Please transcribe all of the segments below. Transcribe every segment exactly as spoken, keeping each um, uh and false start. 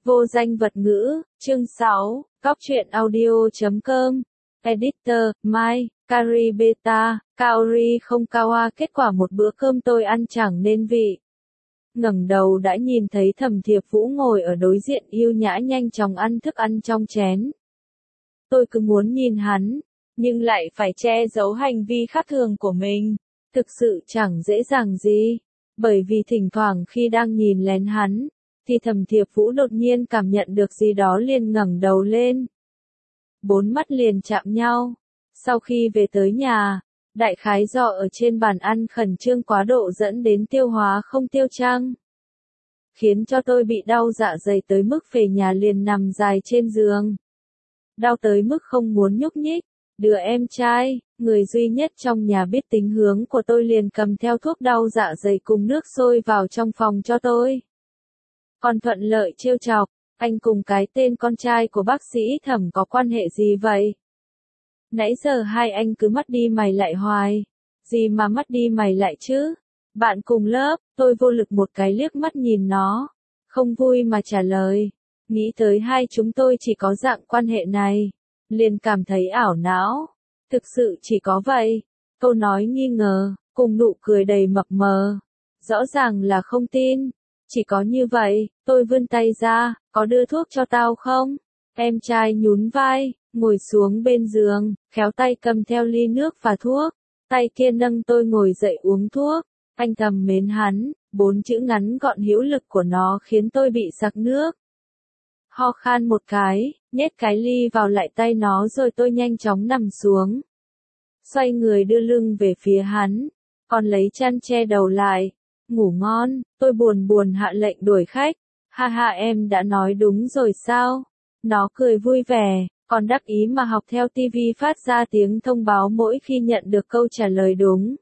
Vô danh vật ngữ, chương sáu, góc truyện audio chấm com. Editor, Mai, Kari Beta, Kaori không Kawa. Kết quả một bữa cơm tôi ăn chẳng nên vị. Ngẩng đầu đã nhìn thấy Thẩm Thiệp Vũ ngồi ở đối diện yêu nhã nhanh chóng ăn thức ăn trong chén. Tôi cứ muốn nhìn hắn, nhưng lại phải che giấu hành vi khác thường của mình. Thực sự chẳng dễ dàng gì, bởi vì thỉnh thoảng khi đang nhìn lén hắn, thì Thẩm Thiệp Vũ đột nhiên cảm nhận được gì đó liền ngẩng đầu lên. Bốn mắt liền chạm nhau. Sau khi về tới nhà, đại khái do ở trên bàn ăn khẩn trương quá độ dẫn đến tiêu hóa không tiêu chăng, khiến cho tôi bị đau dạ dày tới mức về nhà liền nằm dài trên giường. Đau tới mức không muốn nhúc nhích. Đứa em trai, người duy nhất trong nhà biết tính hướng của tôi liền cầm theo thuốc đau dạ dày cùng nước sôi vào trong phòng cho tôi. Còn thuận lợi trêu chọc, anh cùng cái tên con trai của bác sĩ Thẩm có quan hệ gì vậy? Nãy giờ hai anh cứ mắt đi mày lại hoài. Gì mà mắt đi mày lại chứ? Bạn cùng lớp, tôi vô lực một cái liếc mắt nhìn nó. Không vui mà trả lời. Nghĩ tới hai chúng tôi chỉ có dạng quan hệ này, liền cảm thấy ảo não. Thực sự chỉ có vậy. Câu nói nghi ngờ, cùng nụ cười đầy mập mờ. Rõ ràng là không tin. Chỉ có như vậy, tôi vươn tay ra, có đưa thuốc cho tao không? Em trai nhún vai, ngồi xuống bên giường, khéo tay cầm theo ly nước và thuốc. Tay kia nâng tôi ngồi dậy uống thuốc. Anh thầm mến hắn, bốn chữ ngắn gọn hữu lực của nó khiến tôi bị sặc nước. Ho khan một cái, nhét cái ly vào lại tay nó rồi tôi nhanh chóng nằm xuống. Xoay người đưa lưng về phía hắn, còn lấy chăn che đầu lại. Ngủ ngon, tôi buồn buồn hạ lệnh đuổi khách. Ha ha, em đã nói đúng rồi sao? Nó cười vui vẻ, còn đắc ý mà học theo tivi phát ra tiếng thông báo mỗi khi nhận được câu trả lời đúng.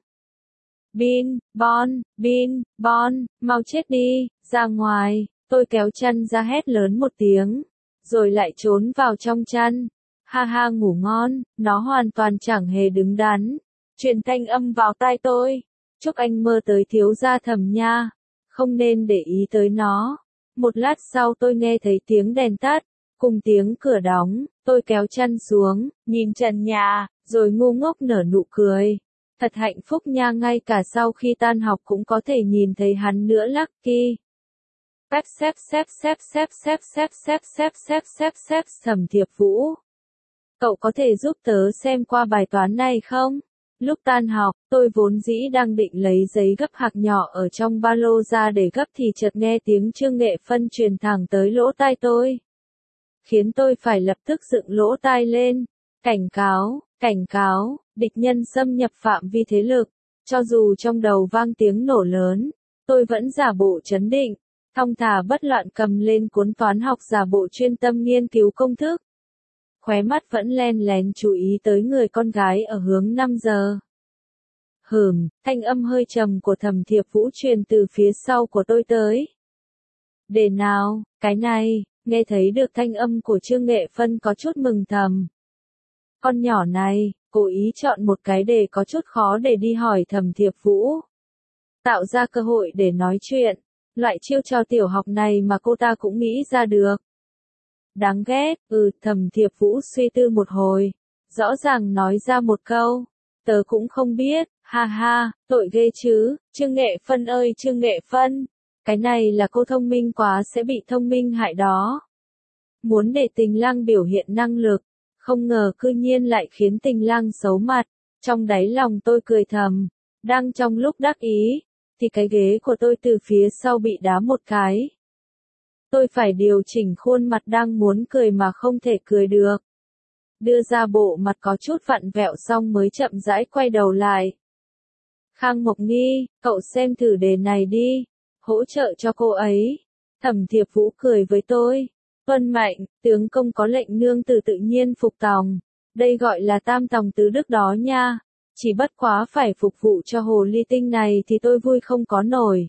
Bin, bon, bin, bon, mau chết đi, ra ngoài. Tôi kéo chăn ra hét lớn một tiếng, rồi lại trốn vào trong chăn. Ha ha, ngủ ngon, nó hoàn toàn chẳng hề đứng đắn. Truyền thanh âm vào tai tôi. Chúc anh mơ tới thiếu gia Thẩm nha. Không nên để ý tới nó. Một lát sau tôi nghe thấy tiếng đèn tắt, cùng tiếng cửa đóng. Tôi kéo chăn xuống, nhìn trần nhà, rồi ngu ngốc nở nụ cười. Thật hạnh phúc nha, ngay cả sau khi tan học cũng có thể nhìn thấy hắn nữa. Lucky. Xếp xếp xếp xếp xếp xếp xếp xếp xếp xếp xếp xếp. Thẩm Thiệp Vũ, cậu có thể giúp tớ xem qua bài toán này không? Lúc tan học, tôi vốn dĩ đang định lấy giấy gấp hạc nhỏ ở trong ba lô ra để gấp thì chợt nghe tiếng Trương Nghệ Phân truyền thẳng tới lỗ tai tôi, khiến tôi phải lập tức dựng lỗ tai lên. Cảnh cáo, cảnh cáo, địch nhân xâm nhập phạm vi thế lực. Cho dù trong đầu vang tiếng nổ lớn, tôi vẫn giả bộ trấn định, thong thả bất loạn cầm lên cuốn toán học giả bộ chuyên tâm nghiên cứu công thức. Khóe mắt vẫn len lén chú ý tới người con gái ở hướng năm giờ. Hừm, thanh âm hơi trầm của Thẩm Thiệp Vũ truyền từ phía sau của tôi tới. Để nào, cái này, nghe thấy được thanh âm của Trương Nghệ Phân có chút mừng thầm. Con nhỏ này, cố ý chọn một cái đề có chút khó để đi hỏi Thẩm Thiệp Vũ. Tạo ra cơ hội để nói chuyện. Loại chiêu trò tiểu học này mà cô ta cũng nghĩ ra được. Đáng ghét, ừ, Thẩm Thiệp Vũ suy tư một hồi. Rõ ràng nói ra một câu. Tớ cũng không biết, ha ha, tội ghê chứ. Trương Nghệ Phân ơi Trương Nghệ Phân. Cái này là cô thông minh quá sẽ bị thông minh hại đó. Muốn để Tình Lang biểu hiện năng lực. Không ngờ cư nhiên lại khiến Tình Lang xấu mặt. Trong đáy lòng tôi cười thầm. Đang trong lúc đắc ý, thì cái ghế của tôi từ phía sau bị đá một cái. Tôi phải điều chỉnh khuôn mặt đang muốn cười mà không thể cười được. Đưa ra bộ mặt có chút vặn vẹo xong mới chậm rãi quay đầu lại. Khang Mộc Nghi, cậu xem thử đề này đi. Hỗ trợ cho cô ấy. Thẩm Thiệp Vũ cười với tôi. Tuân mệnh, tướng công có lệnh nương tử tự nhiên phục tòng. Đây gọi là tam tòng tứ đức đó nha. Chỉ bất quá phải phục vụ cho hồ ly tinh này thì tôi vui không có nổi.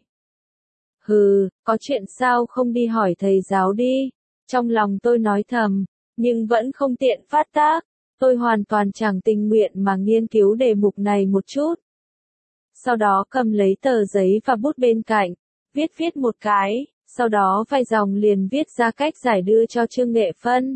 Hừ, có chuyện sao không đi hỏi thầy giáo đi. Trong lòng tôi nói thầm, nhưng vẫn không tiện phát tác. Tôi hoàn toàn chẳng tình nguyện mà nghiên cứu đề mục này một chút. Sau đó cầm lấy tờ giấy và bút bên cạnh, viết viết một cái, sau đó vài dòng liền viết ra cách giải đưa cho Trương Nghệ Phân.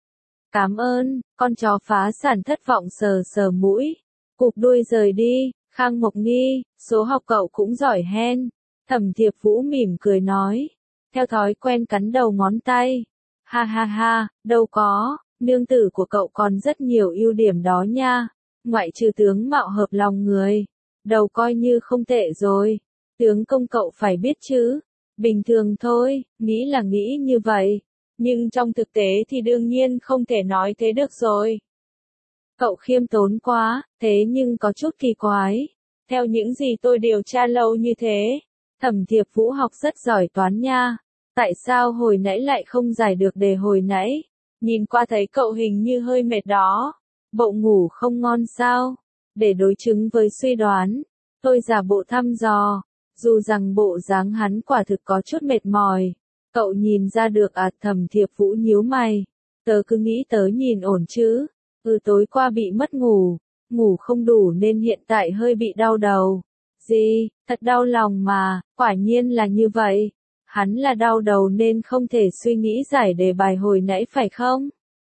Cảm ơn, con chó phá sản thất vọng sờ sờ mũi, cụp đuôi rời đi. Khang Mộc Nghi, số học cậu cũng giỏi hen. Thẩm Thiệp Vũ mỉm cười nói, theo thói quen cắn đầu ngón tay. Ha ha ha, đâu có, nương tử của cậu còn rất nhiều ưu điểm đó nha. Ngoại trừ tướng mạo hợp lòng người, đầu coi như không tệ rồi. Tướng công cậu phải biết chứ. Bình thường thôi, nghĩ là nghĩ như vậy. Nhưng trong thực tế thì đương nhiên không thể nói thế được rồi. Cậu khiêm tốn quá, thế nhưng có chút kỳ quái. Theo những gì tôi điều tra lâu như thế, Thẩm Thiệp Vũ học rất giỏi toán nha. Tại sao hồi nãy lại không giải được đề hồi nãy? Nhìn qua thấy cậu hình như hơi mệt đó. Bộ ngủ không ngon sao? Để đối chứng với suy đoán, tôi giả bộ thăm dò. Dù rằng bộ dáng hắn quả thực có chút mệt mỏi. Cậu nhìn ra được à? Thẩm Thiệp Vũ nhíu mày. Tớ cứ nghĩ tớ nhìn ổn chứ. Ừ, tối qua bị mất ngủ. Ngủ không đủ nên hiện tại hơi bị đau đầu. Gì, thật đau lòng mà, quả nhiên là như vậy. Hắn là đau đầu nên không thể suy nghĩ giải đề bài hồi nãy phải không?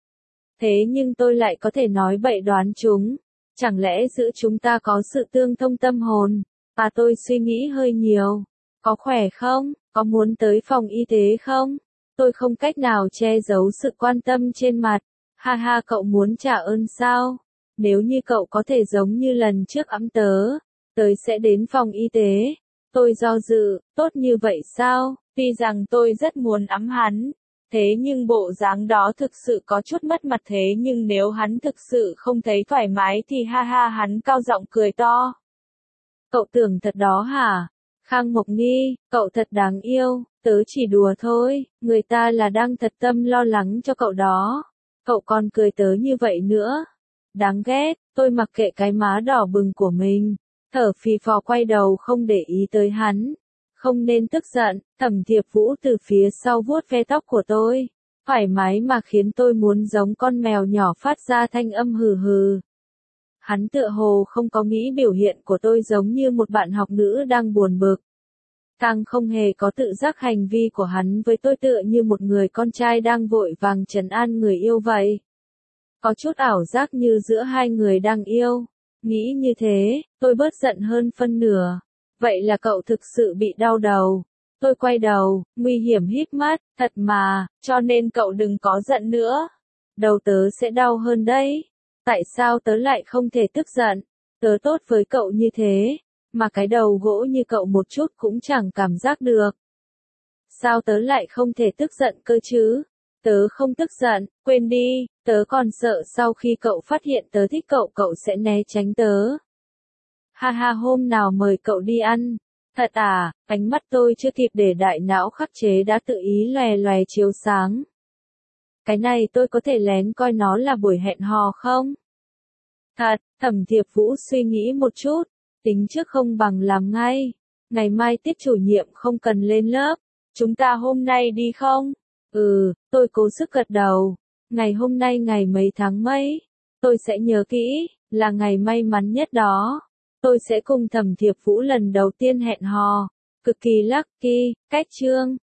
Thế nhưng tôi lại có thể nói bậy đoán chúng. Chẳng lẽ giữa chúng ta có sự tương thông tâm hồn? À, tôi suy nghĩ hơi nhiều. Có khỏe không? Có muốn tới phòng y tế không? Tôi không cách nào che giấu sự quan tâm trên mặt. Ha ha, cậu muốn trả ơn sao? Nếu như cậu có thể giống như lần trước ẵm tớ, tớ sẽ đến phòng y tế. Tôi do dự, tốt như vậy sao? Tuy rằng tôi rất muốn ẵm hắn, thế nhưng bộ dáng đó thực sự có chút mất mặt, thế nhưng nếu hắn thực sự không thấy thoải mái thì ha ha, hắn cao giọng cười to. Cậu tưởng thật đó hả? Khang Mộc Nghi, cậu thật đáng yêu, tớ chỉ đùa thôi, người ta là đang thật tâm lo lắng cho cậu đó. Cậu còn cười tớ như vậy nữa. Đáng ghét, tôi mặc kệ cái má đỏ bừng của mình, thở phì phò quay đầu không để ý tới hắn. Không nên tức giận, Thẩm Thiệp Vũ từ phía sau vuốt ve tóc của tôi, thoải mái mà khiến tôi muốn giống con mèo nhỏ phát ra thanh âm hừ hừ. Hắn tựa hồ không có nghĩ biểu hiện của tôi giống như một bạn học nữ đang buồn bực. Càng không hề có tự giác hành vi của hắn với tôi tựa như một người con trai đang vội vàng trấn an người yêu vậy. Có chút ảo giác như giữa hai người đang yêu. Nghĩ như thế, tôi bớt giận hơn phân nửa. Vậy là cậu thực sự bị đau đầu. Tôi quay đầu, nguy hiểm híp mắt, thật mà, cho nên cậu đừng có giận nữa. Đầu tớ sẽ đau hơn đấy. Tại sao tớ lại không thể tức giận? Tớ tốt với cậu như thế, mà cái đầu gỗ như cậu một chút cũng chẳng cảm giác được. Sao tớ lại không thể tức giận cơ chứ? Tớ không tức giận, quên đi, tớ còn sợ sau khi cậu phát hiện tớ thích cậu cậu sẽ né tránh tớ. Ha ha, hôm nào mời cậu đi ăn. Thật à? Ánh mắt tôi chưa kịp để đại não khắc chế đã tự ý lòe lòe chiếu sáng. Cái này tôi có thể lén coi nó là buổi hẹn hò không? Thật, Thẩm Thiệp Vũ suy nghĩ một chút, tính trước không bằng làm ngay. Ngày mai tiết chủ nhiệm không cần lên lớp, chúng ta hôm nay đi không? Ừ, tôi cố sức gật đầu. Ngày hôm nay ngày mấy tháng mấy? Tôi sẽ nhớ kỹ, là ngày may mắn nhất đó. Tôi sẽ cùng Thẩm Thiệp Vũ lần đầu tiên hẹn hò. Cực kỳ lucky, cách chương.